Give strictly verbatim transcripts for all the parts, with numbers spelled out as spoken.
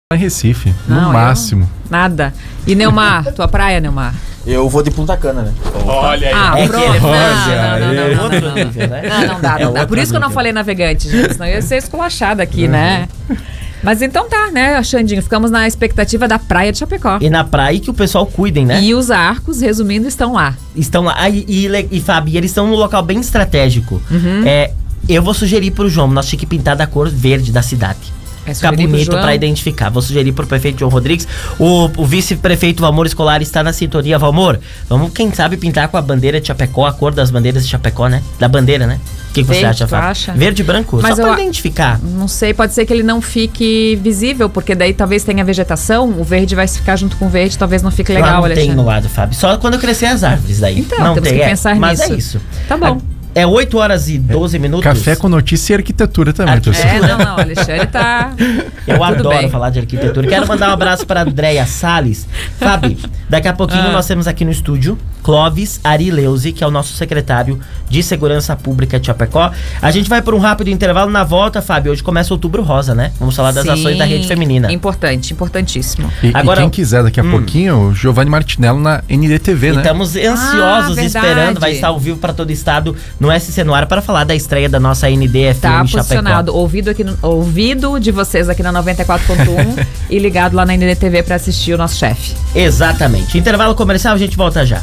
Em Recife, Não, no máximo. Eu, nada. E Neumar, tua praia, Neumar? Eu vou de Punta Cana, né? Olha aí. Ah, É pronto. que ele- Não, Olha não, não, aí. não, não, não, Outro não, nível, né? não, não dá, É não dá. Por outro isso que eu não nível. falei navegante, gente, senão eu ia ser esculachada aqui, né? Mas então tá, né, Xandinho? Ficamos na expectativa da praia de Chapecó. E na praia que o pessoal cuidem, né? E os arcos, resumindo, estão lá. Estão lá. Ah, e, e, le- e Fabi, eles estão num local bem estratégico. Uhum. É, eu vou sugerir pro João, nós tínhamos que pintar da cor verde da cidade. É Ficar sugerir pro bonito João? pra identificar. Vou sugerir pro prefeito João Rodrigues. O, o vice-prefeito Valmor Escolar está na sintonia. Valmor, vamos, quem sabe, pintar com a bandeira de Chapecó, a cor das bandeiras de Chapecó, né? Da bandeira, né? O que, que você Verde, acha, tu Fábio? acha? Verde e branco, Mas só eu pra a- identificar. Não sei, pode ser que ele não fique visível, porque daí talvez tenha vegetação, o verde vai ficar junto com o verde, talvez não fique Lá legal, não Alexandre. tem no lado, Fábio. Só quando crescer as árvores daí. Então, não temos tem, que é. pensar Mas nisso. é isso. Tá bom. É oito horas e doze minutos. Café com notícia e arquitetura também, Arqui- torcedor. É, não, não, o Alexandre tá... Eu Tudo adoro bem. falar de arquitetura. Quero mandar um abraço para a Andréia Salles. Fabi, daqui a pouquinho Ah. nós temos aqui no estúdio Clóvis Ari Leuzi, que é o nosso secretário de Segurança Pública de Chapecó. A gente vai por um rápido intervalo. Na volta, Fábio, hoje começa Outubro Rosa, né? Vamos falar das Sim, ações da rede feminina. Importante, importantíssimo. E, Agora- e quem quiser, daqui a Hum. pouquinho, o Giovanni Martinello na N D T V, E né? estamos ansiosos, Ah, esperando. verdade. Vai estar ao vivo para todo o estado no S C no ar para falar da estreia da nossa N D F M Tá Chapecó. posicionado, ouvido, aqui no, ouvido de vocês aqui na noventa e quatro ponto um e ligado lá na N D T V pra assistir o nosso chefe. Exatamente. Intervalo comercial, a gente volta já.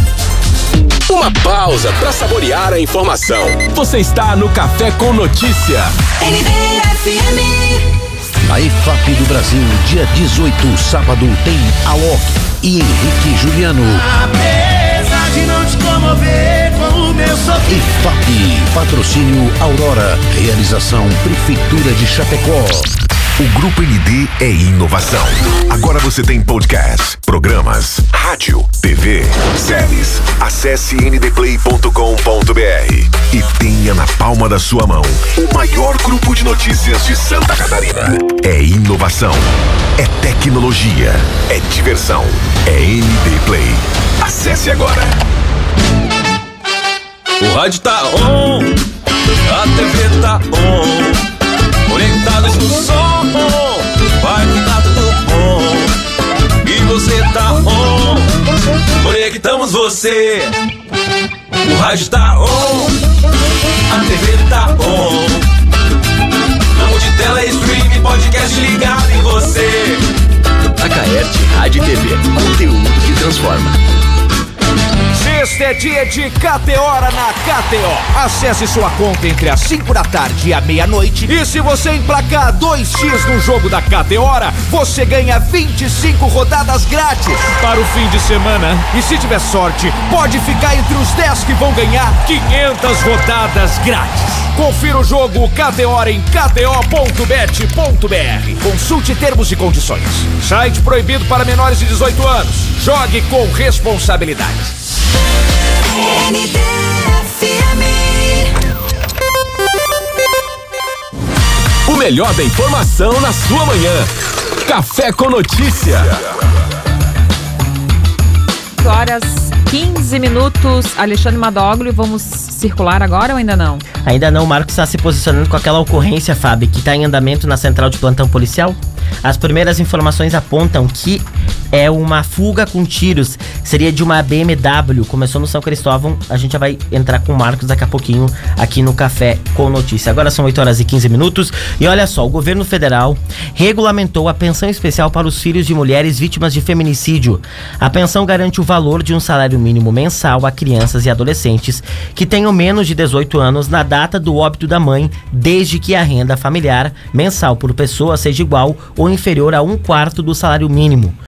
Uma pausa para saborear a informação. Você está no Café com Notícia. N D F M. Na E F A P do Brasil, dia dezoito, sábado, tem Alok e Henrique Juliano. Apesar de não te comover com o meu sorriso. E F A P, patrocínio Aurora, realização Prefeitura de Chapecó. O Grupo N D é inovação. Agora você tem podcast, programas, rádio, T V, séries. Acesse n d play ponto com ponto b r e tenha na palma da sua mão o maior grupo de notícias de Santa Catarina. É inovação, é tecnologia, é diversão, é N D Play. Acesse agora. O rádio tá on, a T V tá on. Conectados no som, vai ficar tudo bom. E você tá on, conectamos você. O rádio tá on, a T V tá on. Amo de tela, stream, podcast ligado em você. Acaerte Rádio e T V, conteúdo que transforma. Sexta é dia de K T Hora na K T O. Acesse sua conta entre as cinco da tarde e a meia-noite. E se você emplacar dois x no jogo da K T Hora, você ganha vinte e cinco rodadas grátis para o fim de semana. E se tiver sorte, pode ficar entre os dez que vão ganhar quinhentas rodadas grátis. Confira o jogo K T Hora em k t o ponto bet ponto b r. Consulte termos e condições. Site proibido para menores de dezoito anos. Jogue com responsabilidade. N D F M. O melhor da informação na sua manhã. Café com Notícia. oito horas quinze minutos. Alexandre Madoglio, vamos circular agora ou ainda não? Ainda não, o Marcos está se posicionando com aquela ocorrência, Fábio, que está em andamento na central de plantão policial. As primeiras informações apontam que é uma fuga com tiros, seria de uma B M W, começou no São Cristóvão. A gente já vai entrar com o Marcos daqui a pouquinho aqui no Café com Notícia. Agora são oito horas e quinze minutos e olha só, o governo federal regulamentou a pensão especial para os filhos de mulheres vítimas de feminicídio. A pensão garante o valor de um salário mínimo mensal a crianças e adolescentes que tenham menos de dezoito anos na data do óbito da mãe, desde que a renda familiar mensal por pessoa seja igual ou inferior a um quarto do salário mínimo.